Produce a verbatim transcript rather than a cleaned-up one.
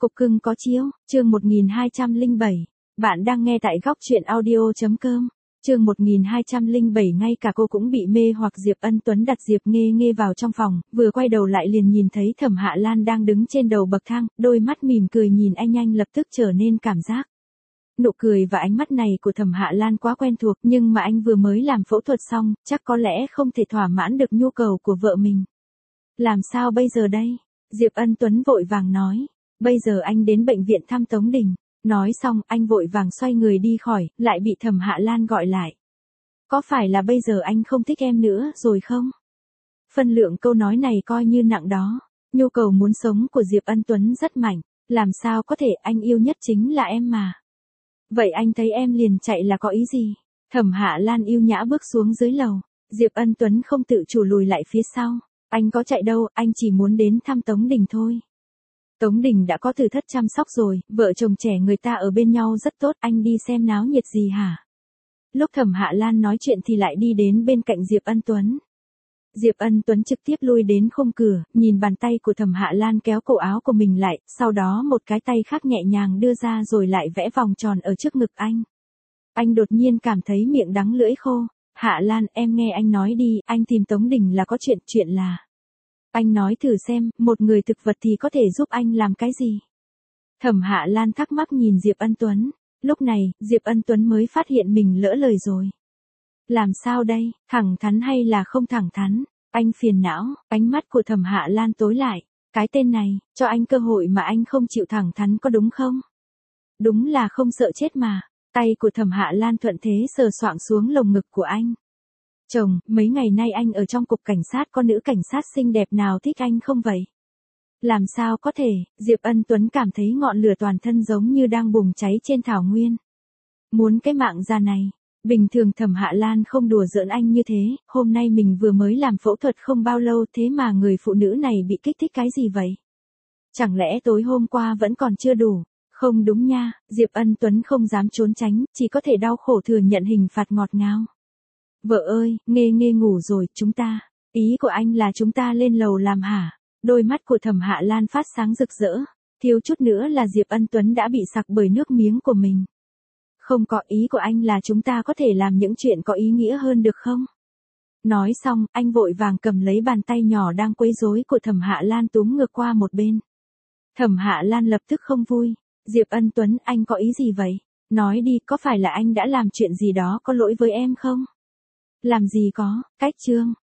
Cục cưng có chiếu, chương một nghìn hai trăm lẻ bảy. Bạn đang nghe tại góc truyện audio.com. Chương một nghìn hai trăm lẻ bảy ngay cả cô cũng bị mê hoặc. Diệp Ân Tuấn đặt Diệp Nghê Nghê vào trong phòng, vừa quay đầu lại liền nhìn thấy Thẩm Hạ Lan đang đứng trên đầu bậc thang, đôi mắt mỉm cười nhìn anh, anh lập tức trở nên cảm giác. Nụ cười và ánh mắt này của Thẩm Hạ Lan quá quen thuộc, nhưng mà anh vừa mới làm phẫu thuật xong, chắc có lẽ không thể thỏa mãn được nhu cầu của vợ mình. Làm sao bây giờ đây? Diệp Ân Tuấn vội vàng nói. Bây giờ anh đến bệnh viện thăm Tống Đình. Nói xong, anh vội vàng xoay người đi khỏi, lại bị Thẩm Hạ Lan gọi lại. Có phải là bây giờ anh không thích em nữa rồi không? Phân lượng câu nói này coi như nặng đó. Nhu cầu muốn sống của Diệp Ân Tuấn rất mạnh. Làm sao có thể, anh yêu nhất chính là em mà. Vậy anh thấy em liền chạy là có ý gì? Thẩm Hạ Lan yêu nhã bước xuống dưới lầu. Diệp Ân Tuấn không tự chủ lùi lại phía sau. Anh có chạy đâu, anh chỉ muốn đến thăm Tống Đình thôi. Tống Đình đã có từ thất chăm sóc rồi, vợ chồng trẻ người ta ở bên nhau rất tốt, anh đi xem náo nhiệt gì hả? Lúc Thẩm Hạ Lan nói chuyện thì lại đi đến bên cạnh Diệp Ân Tuấn. Diệp Ân Tuấn trực tiếp lui đến khung cửa, nhìn bàn tay của Thẩm Hạ Lan kéo cổ áo của mình lại, sau đó một cái tay khác nhẹ nhàng đưa ra rồi lại vẽ vòng tròn ở trước ngực anh. Anh đột nhiên cảm thấy miệng đắng lưỡi khô. Hạ Lan, em nghe anh nói đi, anh tìm Tống Đình là có chuyện, chuyện là... Anh nói thử xem, một người thực vật thì có thể giúp anh làm cái gì? Thẩm Hạ Lan thắc mắc nhìn Diệp Ân Tuấn. Lúc này, Diệp Ân Tuấn mới phát hiện mình lỡ lời rồi. Làm sao đây, thẳng thắn hay là không thẳng thắn? Anh phiền não, ánh mắt của Thẩm Hạ Lan tối lại. Cái tên này, cho anh cơ hội mà anh không chịu thẳng thắn có đúng không? Đúng là không sợ chết mà. Tay của Thẩm Hạ Lan thuận thế sờ soạng xuống lồng ngực của anh. Chồng, mấy ngày nay anh ở trong cục cảnh sát có nữ cảnh sát xinh đẹp nào thích anh không vậy? Làm sao có thể, Diệp Ân Tuấn cảm thấy ngọn lửa toàn thân giống như đang bùng cháy trên thảo nguyên. Muốn cái mạng già này, bình thường Thẩm Hạ Lan không đùa giỡn anh như thế, hôm nay mình vừa mới làm phẫu thuật không bao lâu thế mà người phụ nữ này bị kích thích cái gì vậy? Chẳng lẽ tối hôm qua vẫn còn chưa đủ? Không đúng nha, Diệp Ân Tuấn không dám trốn tránh, chỉ có thể đau khổ thừa nhận hình phạt ngọt ngào. Vợ ơi, Nghê Nghê ngủ rồi, chúng ta. Ý của anh là chúng ta lên lầu làm hả? Đôi mắt của Thẩm Hạ Lan phát sáng rực rỡ. Thiếu chút nữa là Diệp Ân Tuấn đã bị sặc bởi nước miếng của mình. Không có, ý của anh là chúng ta có thể làm những chuyện có ý nghĩa hơn được không? Nói xong, anh vội vàng cầm lấy bàn tay nhỏ đang quấy rối của Thẩm Hạ Lan túm ngược qua một bên. Thẩm Hạ Lan lập tức không vui. Diệp Ân Tuấn, anh có ý gì vậy? Nói đi, có phải là anh đã làm chuyện gì đó có lỗi với em không? Làm gì có, cách trương,